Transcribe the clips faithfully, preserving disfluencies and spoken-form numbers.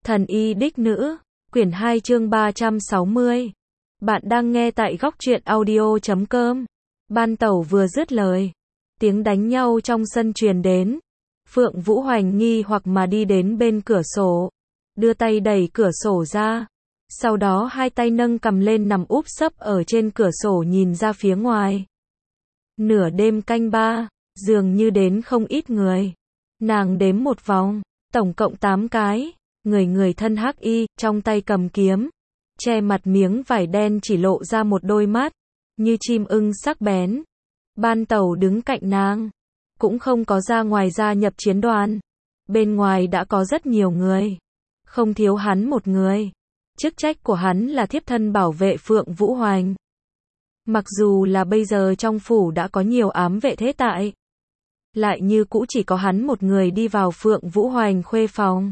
Thần y đích nữ, quyển hai chương ba trăm sáu mươi. Bạn đang nghe tại góc truyện audio chấm com. Ban tẩu vừa dứt lời, tiếng đánh nhau trong sân truyền đến. Phượng Vũ Hoành nghi hoặc mà đi đến bên cửa sổ, đưa tay đẩy cửa sổ ra. Sau đó hai tay nâng cầm lên nằm úp sấp ở trên cửa sổ nhìn ra phía ngoài. Nửa đêm canh ba, dường như đến không ít người. Nàng đếm một vòng, tổng cộng tám cái. Người người thân hắc y, trong tay cầm kiếm, che mặt miếng vải đen chỉ lộ ra một đôi mắt, như chim ưng sắc bén. Ban tẩu đứng cạnh nàng, cũng không có ra ngoài gia nhập chiến đoàn. Bên ngoài đã có rất nhiều người, không thiếu hắn một người. Chức trách của hắn là thiếp thân bảo vệ Phượng Vũ Hoành. Mặc dù là bây giờ trong phủ đã có nhiều ám vệ thế tại, lại như cũ chỉ có hắn một người đi vào Phượng Vũ Hoành khuê phòng.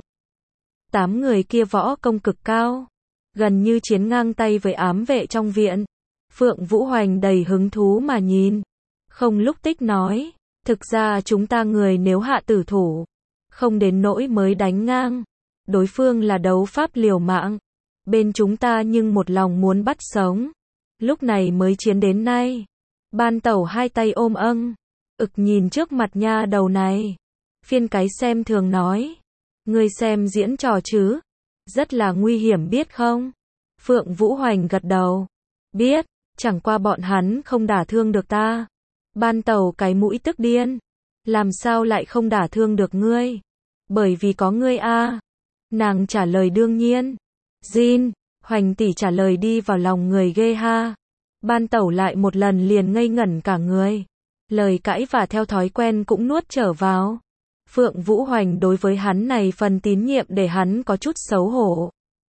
Tám người kia võ công cực cao, gần như chiến ngang tay với ám vệ trong viện. Phượng Vũ Hoành đầy hứng thú mà nhìn, không lúc tích nói, thực ra chúng ta người nếu hạ tử thủ, không đến nỗi mới đánh ngang. Đối phương là đấu pháp liều mạng, bên chúng ta nhưng một lòng muốn bắt sống, lúc này mới chiến đến nay. Ban tẩu hai tay ôm âng, ực nhìn trước mặt nha đầu này. Phiên cái xem thường nói, ngươi xem diễn trò chứ, rất là nguy hiểm biết không? Phượng Vũ Hoành gật đầu, biết, chẳng qua bọn hắn không đả thương được ta. Ban tẩu cái mũi tức điên, làm sao lại không đả thương được ngươi? Bởi vì có ngươi a. Nàng trả lời đương nhiên. Jin, Hoành tỷ trả lời đi vào lòng người ghê ha. Ban tẩu lại một lần liền ngây ngẩn cả người. Lời cãi và theo thói quen cũng nuốt trở vào. Phượng Vũ Hoành đối với hắn này phần tín nhiệm để hắn có chút xấu hổ.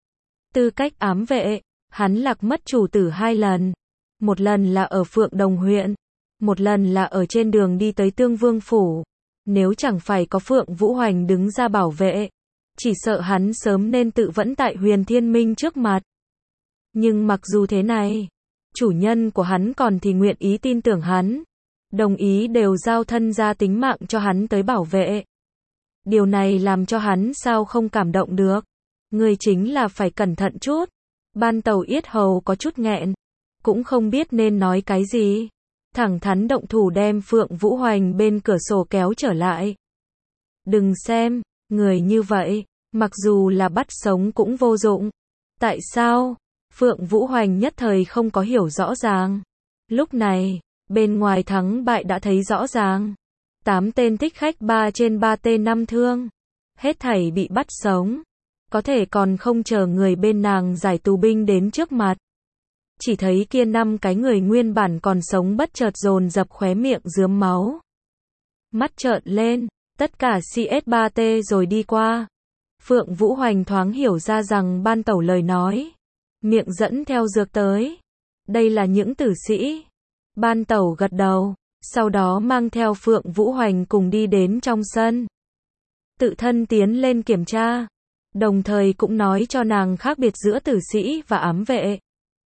Tư cách ám vệ, hắn lạc mất chủ tử hai lần. Một lần là ở Phượng Đồng huyện, một lần là ở trên đường đi tới Tương Vương phủ. Nếu chẳng phải có Phượng Vũ Hoành đứng ra bảo vệ, chỉ sợ hắn sớm nên tự vẫn tại Huyền Thiên Minh trước mặt. Nhưng mặc dù thế này, chủ nhân của hắn còn thì nguyện ý tin tưởng hắn, đồng ý đều giao thân ra tính mạng cho hắn tới bảo vệ. Điều này làm cho hắn sao không cảm động được. Người chính là phải cẩn thận chút. Ban tẩu yết hầu có chút nghẹn, cũng không biết nên nói cái gì. Thẳng thắn động thủ đem Phượng Vũ Hoành bên cửa sổ kéo trở lại. Đừng xem, người như vậy, mặc dù là bắt sống cũng vô dụng. Tại sao? Phượng Vũ Hoành nhất thời không có hiểu rõ ràng. Lúc này, bên ngoài thắng bại đã thấy rõ ràng. Tám tên thích khách ba trên ba tên năm thương. Hết thảy bị bắt sống. Có thể còn không chờ người bên nàng giải tù binh đến trước mặt. Chỉ thấy kia năm cái người nguyên bản còn sống bất chợt dồn dập khóe miệng rướm máu. Mắt trợn lên, tất cả xê ét ba T rồi đi qua. Phượng Vũ Hoành thoáng hiểu ra rằng ban tẩu lời nói. Miệng dẫn theo dược tới. Đây là những tử sĩ. Ban tẩu gật đầu. Sau đó mang theo Phượng Vũ Hoành cùng đi đến trong sân. Tự thân tiến lên kiểm tra. Đồng thời cũng nói cho nàng khác biệt giữa tử sĩ và ám vệ.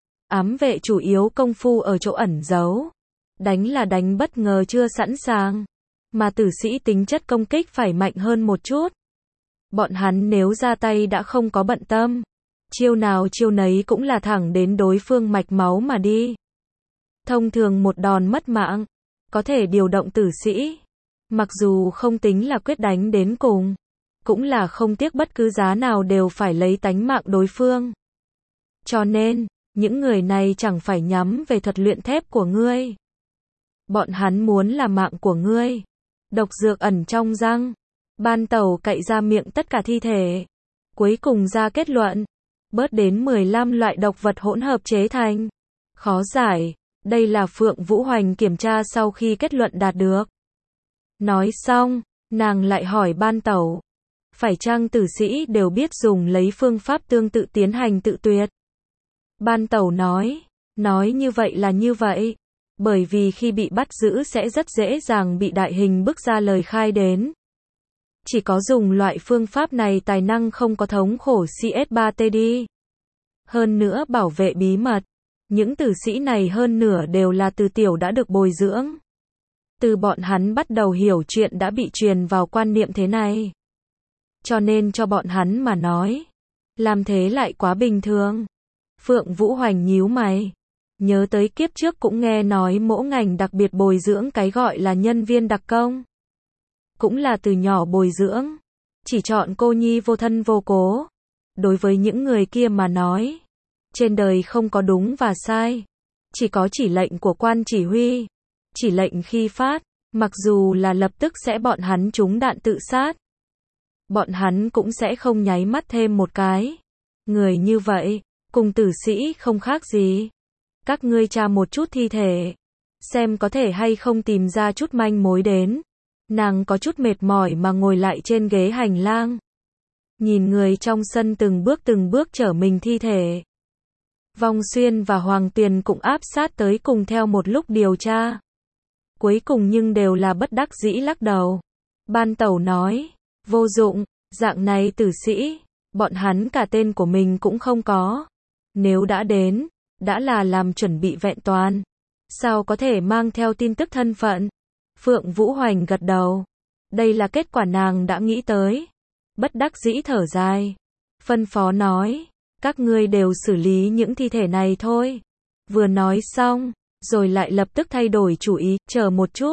Ám vệ chủ yếu công phu ở chỗ ẩn giấu. Đánh là đánh bất ngờ chưa sẵn sàng. Mà tử sĩ tính chất công kích phải mạnh hơn một chút. Bọn hắn nếu ra tay đã không có bận tâm. Chiêu nào chiêu nấy cũng là thẳng đến đối phương mạch máu mà đi. Thông thường một đòn mất mạng. Có thể điều động tử sĩ. Mặc dù không tính là quyết đánh đến cùng. Cũng là không tiếc bất cứ giá nào đều phải lấy tánh mạng đối phương. Cho nên, những người này chẳng phải nhắm về thuật luyện thép của ngươi. Bọn hắn muốn là mạng của ngươi. Độc dược ẩn trong răng. Ban tẩu cậy ra miệng tất cả thi thể. Cuối cùng ra kết luận. Bớt đến mười lăm loại độc vật hỗn hợp chế thành. Khó giải. Đây là Phượng Vũ Hoành kiểm tra sau khi kết luận đạt được. Nói xong, nàng lại hỏi ban tẩu. Phải chăng tử sĩ đều biết dùng lấy phương pháp tương tự tiến hành tự tuyệt? Ban tẩu nói. Nói như vậy là như vậy. Bởi vì khi bị bắt giữ sẽ rất dễ dàng bị đại hình bức ra lời khai đến. Chỉ có dùng loại phương pháp này tài năng không có thống khổ xê ét ba T đi. Hơn nữa bảo vệ bí mật. Những tử sĩ này hơn nửa đều là từ tiểu đã được bồi dưỡng. Từ bọn hắn bắt đầu hiểu chuyện đã bị truyền vào quan niệm thế này. Cho nên cho bọn hắn mà nói, Làm thế lại quá bình thường. Phượng Vũ Hoành nhíu mày. Nhớ tới kiếp trước cũng nghe nói mỗi ngành đặc biệt bồi dưỡng cái gọi là nhân viên đặc công. Cũng là từ nhỏ bồi dưỡng. Chỉ chọn cô nhi vô thân vô cố. Đối với những người kia mà nói, trên đời không có đúng và sai. Chỉ có chỉ lệnh của quan chỉ huy. Chỉ lệnh khi phát, mặc dù là lập tức sẽ bọn hắn trúng đạn tự sát. Bọn hắn cũng sẽ không nháy mắt thêm một cái. Người như vậy, cùng tử sĩ không khác gì. Các ngươi tra một chút thi thể. Xem có thể hay không tìm ra chút manh mối đến. Nàng có chút mệt mỏi mà ngồi lại trên ghế hành lang. Nhìn người trong sân từng bước từng bước chở mình thi thể. Vong Xuyên và Hoàng Tuyền cũng áp sát tới cùng theo một lúc điều tra. Cuối cùng nhưng đều là bất đắc dĩ lắc đầu. Ban Tẩu nói, vô dụng, dạng này tử sĩ, bọn hắn cả tên của mình cũng không có. Nếu đã đến, đã là làm chuẩn bị vẹn toàn. Sao có thể mang theo tin tức thân phận? Phượng Vũ Hoành gật đầu. Đây là kết quả nàng đã nghĩ tới. Bất đắc dĩ thở dài. Phân phó nói, các ngươi đều xử lý những thi thể này thôi. Vừa nói xong, rồi lại lập tức thay đổi chủ ý, chờ một chút.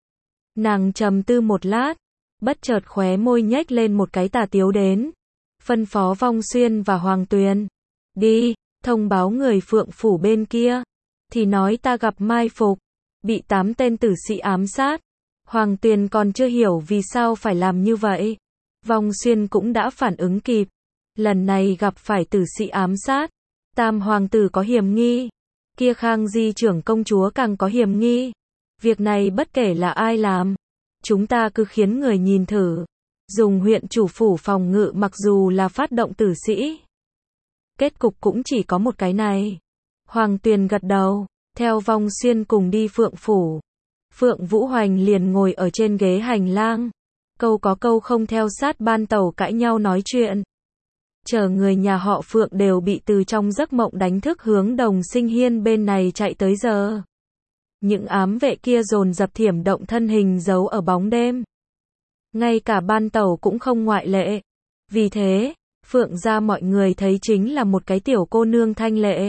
Nàng trầm tư một lát, bất chợt khóe môi nhếch lên một cái tà tiếu đến. Phân phó Vong Xuyên và Hoàng Tuyền. Đi, thông báo người Phượng Phủ bên kia. Thì nói ta gặp mai phục. Bị tám tên tử sĩ ám sát. Hoàng Tuyền còn chưa hiểu vì sao phải làm như vậy. Vong Xuyên cũng đã phản ứng kịp. Lần này gặp phải tử sĩ ám sát. Tam hoàng tử có hiểm nghi. Kia Khang Di trưởng công chúa càng có hiểm nghi. Việc này bất kể là ai làm. Chúng ta cứ khiến người nhìn thử. Dùng huyện chủ phủ phòng ngự mặc dù là phát động tử sĩ. Kết cục cũng chỉ có một cái này. Hoàng Tuyền gật đầu. Theo Vong Xuyên cùng đi Phượng Phủ. Phượng Vũ Hoành liền ngồi ở trên ghế hành lang. Câu có câu không theo sát Ban Tẩu cãi nhau nói chuyện. Chờ người nhà họ Phượng đều bị từ trong giấc mộng đánh thức hướng Đồng Sinh Hiên bên này chạy tới giờ. Những ám vệ kia dồn dập thiểm động thân hình giấu ở bóng đêm. Ngay cả Ban Tẩu cũng không ngoại lệ. Vì thế, Phượng gia mọi người thấy chính là một cái tiểu cô nương thanh lệ.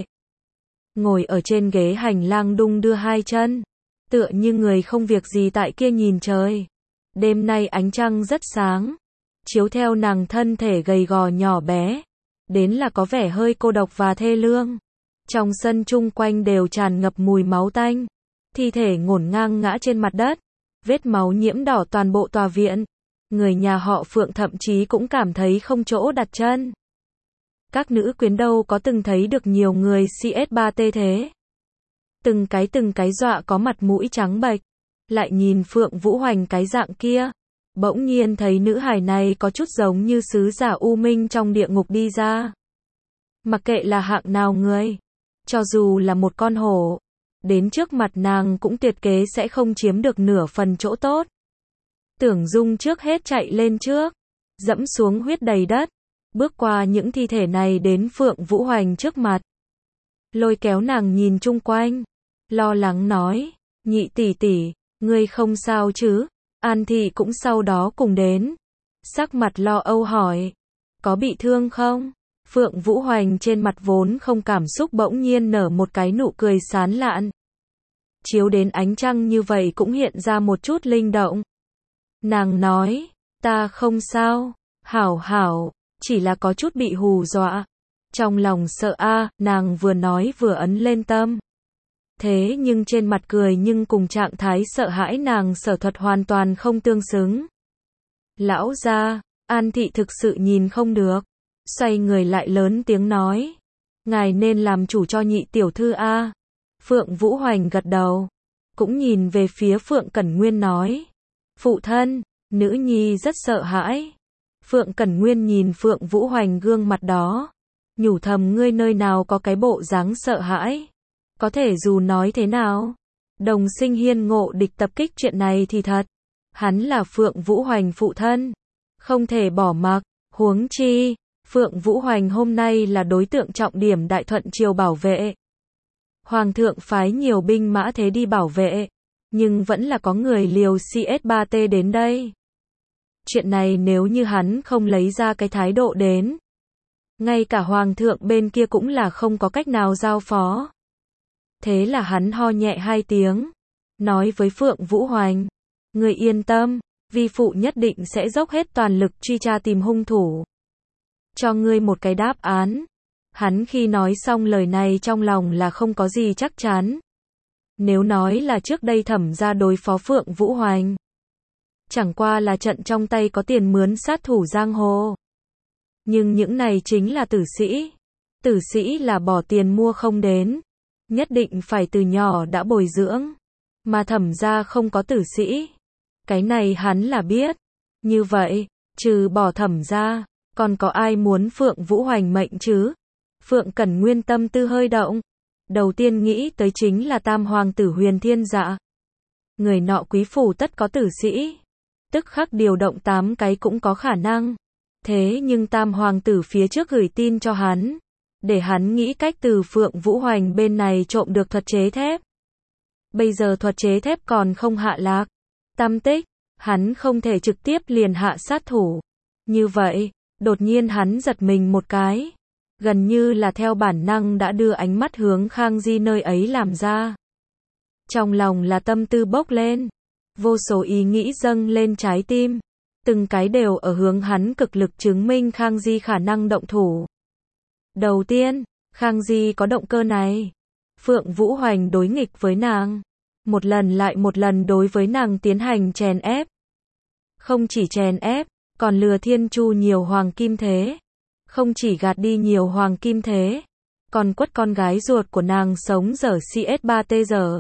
Ngồi ở trên ghế hành lang đung đưa hai chân. Tựa như người không việc gì tại kia nhìn trời. Đêm nay ánh trăng rất sáng. Chiếu theo nàng thân thể gầy gò nhỏ bé. Đến là có vẻ hơi cô độc và thê lương. Trong sân chung quanh đều tràn ngập mùi máu tanh. Thi thể ngổn ngang ngã trên mặt đất. Vết máu nhiễm đỏ toàn bộ tòa viện. Người nhà họ Phượng thậm chí cũng cảm thấy không chỗ đặt chân. Các nữ quyến đâu có từng thấy được nhiều người xê ét ba tê thế. Từng cái từng cái dọa có mặt mũi trắng bệch. Lại nhìn Phượng Vũ Hoành cái dạng kia. Bỗng nhiên thấy nữ hài này có chút giống như sứ giả U Minh trong địa ngục đi ra. Mặc kệ là hạng nào người. Cho dù là một con hổ. Đến trước mặt nàng cũng tuyệt kế sẽ không chiếm được nửa phần chỗ tốt. Tưởng Dung trước hết chạy lên trước. Dẫm xuống huyết đầy đất. Bước qua những thi thể này đến Phượng Vũ Hoành trước mặt. Lôi kéo nàng nhìn chung quanh. Lo lắng nói. Nhị tỷ tỷ, ngươi không sao chứ? An Thị cũng sau đó cùng đến. Sắc mặt lo âu hỏi. Có bị thương không? Phượng Vũ Hoành trên mặt vốn không cảm xúc bỗng nhiên nở một cái nụ cười sán lạn. Chiếu đến ánh trăng như vậy cũng hiện ra một chút linh động. Nàng nói. Ta không sao. Hảo hảo. Chỉ là có chút bị hù dọa. Trong lòng sợ a, à, nàng vừa nói vừa ấn lên tâm. Thế nhưng trên mặt cười nhưng cùng trạng thái sợ hãi nàng sở thuật hoàn toàn không tương xứng. Lão gia, An Thị thực sự nhìn không được. Xoay người lại lớn tiếng nói. Ngài nên làm chủ cho nhị tiểu thư a. À. Phượng Vũ Hoành gật đầu. Cũng nhìn về phía Phượng Cẩn Nguyên nói. Phụ thân, nữ nhi rất sợ hãi. Phượng Cẩn Nguyên nhìn Phượng Vũ Hoành gương mặt đó. Nhủ thầm ngươi nơi nào có cái bộ dáng sợ hãi. Có thể dù nói thế nào. Đồng Sinh Hiên ngộ địch tập kích chuyện này thì thật. Hắn là Phượng Vũ Hoành phụ thân. Không thể bỏ mặc. Huống chi. Phượng Vũ Hoành hôm nay là đối tượng trọng điểm Đại Thuận Triều bảo vệ. Hoàng thượng phái nhiều binh mã thế đi bảo vệ. Nhưng vẫn là có người liều xê ét ba tê đến đây. Chuyện này nếu như hắn không lấy ra cái thái độ đến. Ngay cả hoàng thượng bên kia cũng là không có cách nào giao phó. Thế là hắn ho nhẹ hai tiếng, nói với Phượng Vũ Hoành, người yên tâm, vi phụ nhất định sẽ dốc hết toàn lực truy tra tìm hung thủ. Cho ngươi một cái đáp án. Hắn khi nói xong lời này trong lòng là không có gì chắc chắn. Nếu nói là trước đây Thẩm gia đối phó Phượng Vũ Hoành, chẳng qua là trận trong tay có tiền mướn sát thủ giang hồ. Nhưng những này chính là tử sĩ. Tử sĩ là bỏ tiền mua không đến. Nhất định phải từ nhỏ đã bồi dưỡng. Mà Thẩm gia không có tử sĩ. Cái này hắn là biết. Như vậy, trừ bỏ Thẩm gia, còn có ai muốn Phượng Vũ Hoành mệnh chứ? Phượng Cẩn Nguyên tâm tư hơi động. Đầu tiên nghĩ tới chính là tam hoàng tử Huyền Thiên Dạ. Người nọ quý phủ tất có tử sĩ. Tức khắc điều động tám cái cũng có khả năng. Thế nhưng tam hoàng tử phía trước gửi tin cho hắn. Để hắn nghĩ cách từ Phượng Vũ Hoành bên này trộm được thuật chế thép. Bây giờ thuật chế thép còn không hạ lạc. Tam tích, hắn không thể trực tiếp liền hạ sát thủ. Như vậy, đột nhiên hắn giật mình một cái. Gần như là theo bản năng đã đưa ánh mắt hướng Khang Di nơi ấy làm ra. Trong lòng là tâm tư bốc lên. Vô số ý nghĩ dâng lên trái tim. Từng cái đều ở hướng hắn cực lực chứng minh Khang Di khả năng động thủ. Đầu tiên, Khang Di có động cơ này. Phượng Vũ Hoành đối nghịch với nàng. Một lần lại một lần đối với nàng tiến hành chèn ép. Không chỉ chèn ép, còn lừa Thiên Chu nhiều hoàng kim thế. Không chỉ gạt đi nhiều hoàng kim thế, còn quất con gái ruột của nàng sống dở xê ét ba tê giờ.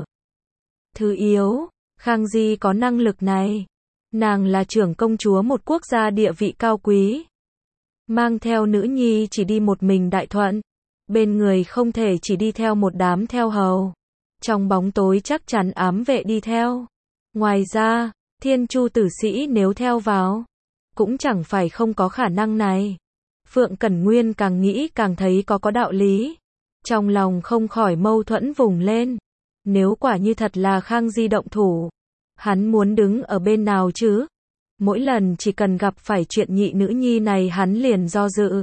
Thứ yếu, Khang Di có năng lực này. Nàng là trưởng công chúa một quốc gia địa vị cao quý. Mang theo nữ nhi chỉ đi một mình đại thuận. Bên người không thể chỉ đi theo một đám theo hầu. Trong bóng tối chắc chắn ám vệ đi theo. Ngoài ra, Thiên Chu tử sĩ nếu theo vào, cũng chẳng phải không có khả năng này. Phượng Cẩn Nguyên càng nghĩ càng thấy có có đạo lý. Trong lòng không khỏi mâu thuẫn vùng lên. Nếu quả như thật là Khang Di động thủ, hắn muốn đứng ở bên nào chứ? Mỗi lần chỉ cần gặp phải chuyện nhị nữ nhi này hắn liền do dự.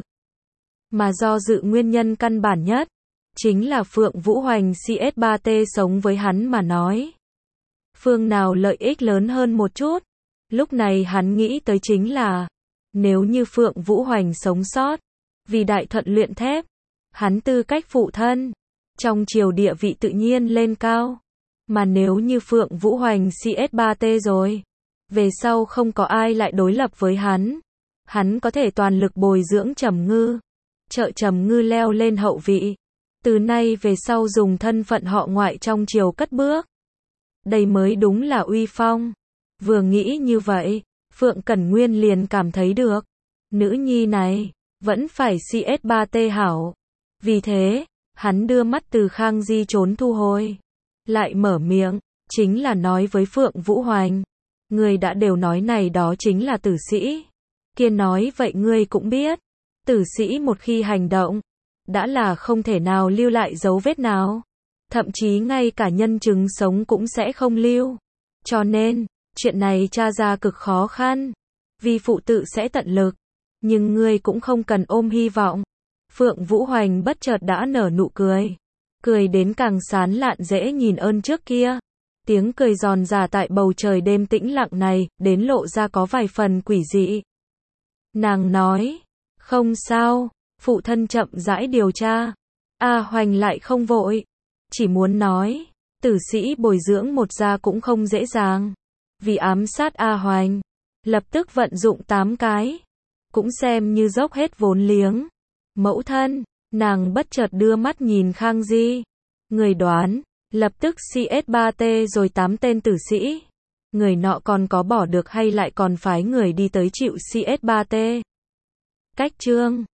Mà do dự nguyên nhân căn bản nhất, chính là Phượng Vũ Hoành xê ét ba tê sống với hắn mà nói. Phương nào lợi ích lớn hơn một chút? Lúc này hắn nghĩ tới chính là, nếu như Phượng Vũ Hoành sống sót, vì đại thuận luyện thép, hắn tư cách phụ thân, trong triều địa vị tự nhiên lên cao. Mà nếu như Phượng Vũ Hoành xê ét ba tê rồi, về sau không có ai lại đối lập với hắn, hắn có thể toàn lực bồi dưỡng Trầm Ngư, trợ Trầm Ngư leo lên hậu vị, từ nay về sau dùng thân phận họ ngoại trong triều cất bước. Đây mới đúng là uy phong. Vừa nghĩ như vậy, Phượng Cẩn Nguyên liền cảm thấy được, nữ nhi này vẫn phải xê ét ba tê hảo. Vì thế, hắn đưa mắt từ Khang Di trốn thu hồi, lại mở miệng, chính là nói với Phượng Vũ Hoành, ngươi đã đều nói này đó chính là tử sĩ. Kia nói vậy ngươi cũng biết, tử sĩ một khi hành động, đã là không thể nào lưu lại dấu vết nào, thậm chí ngay cả nhân chứng sống cũng sẽ không lưu. Cho nên, chuyện này tra ra cực khó khăn, vì phụ tự sẽ tận lực, nhưng ngươi cũng không cần ôm hy vọng. Phượng Vũ Hoành bất chợt đã nở nụ cười, cười đến càng sán lạn dễ nhìn ơn trước kia. Tiếng cười giòn già tại bầu trời đêm tĩnh lặng này, đến lộ ra có vài phần quỷ dị. Nàng nói, không sao, phụ thân chậm rãi điều tra. A Hoành lại không vội, chỉ muốn nói, tử sĩ bồi dưỡng một gia cũng không dễ dàng. Vì ám sát A Hoành, lập tức vận dụng tám cái, cũng xem như dốc hết vốn liếng. Mẫu thân, nàng bất chợt đưa mắt nhìn Khang Di. Người đoán, lập tức xê ét ba tê rồi tám tên tử sĩ. Người nọ còn có bỏ được hay lại còn phái người đi tới chịu xê ét ba tê? Cách chương